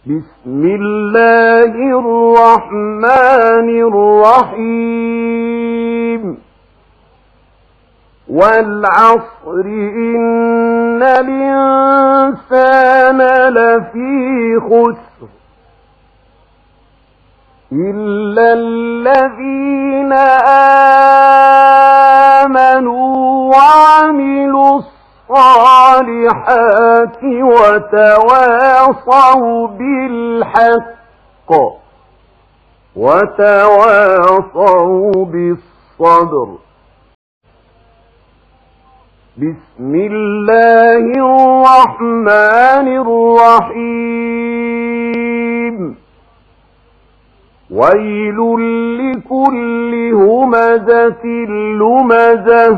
بسم الله الرحمن الرحيم والعصر إن الإنسان لفي خسر إلا الذين آمنوا وعملوا الصالحات وتواصوا بالحق وتواصوا بالصبر. بسم الله الرحمن الرحيم ويل لكل همزة لمزة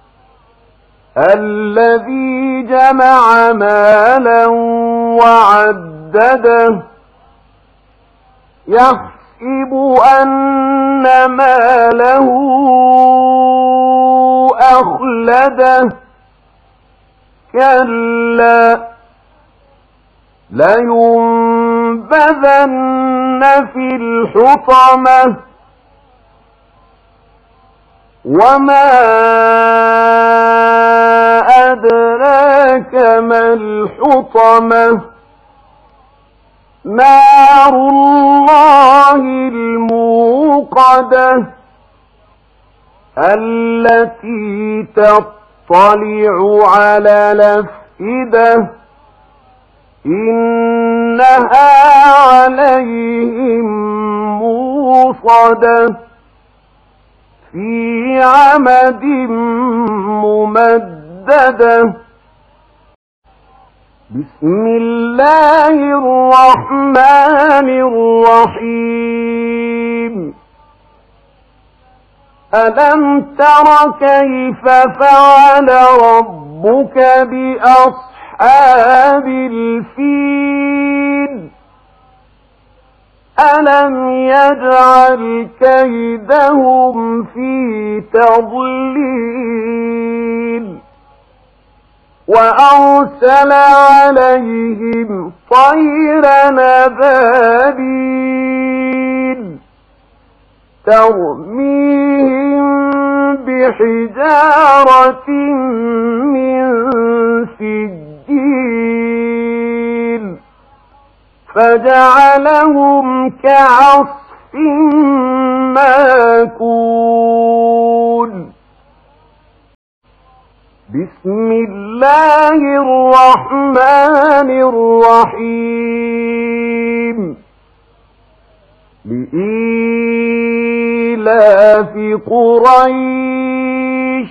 الذي جمع مالا وعدده يحسب أن ماله أخلده كلا لينبذن في الحطمة وما أدراك ما الحطمة نار الله الموقدة التي تطلع على الأفئدة إنها عليهم موصدة في عمد ممددة. بسم الله الرحمن الرحيم ألم تر كيف فعل ربك بأصحاب الفيل ألم يجعل كيدهم في تضليل وأرسل عليهم طيرا أبابيل ترميهم بحجارة من سجيل فجعلهم كعصف ماكول. بسم الله الرحمن الرحيم لإيلاف قريش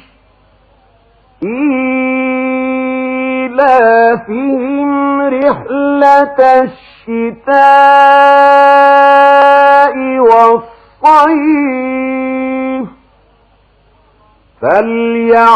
إيلافهم رحلة الشتاء والصيف فليعبدوا رب هذا البيت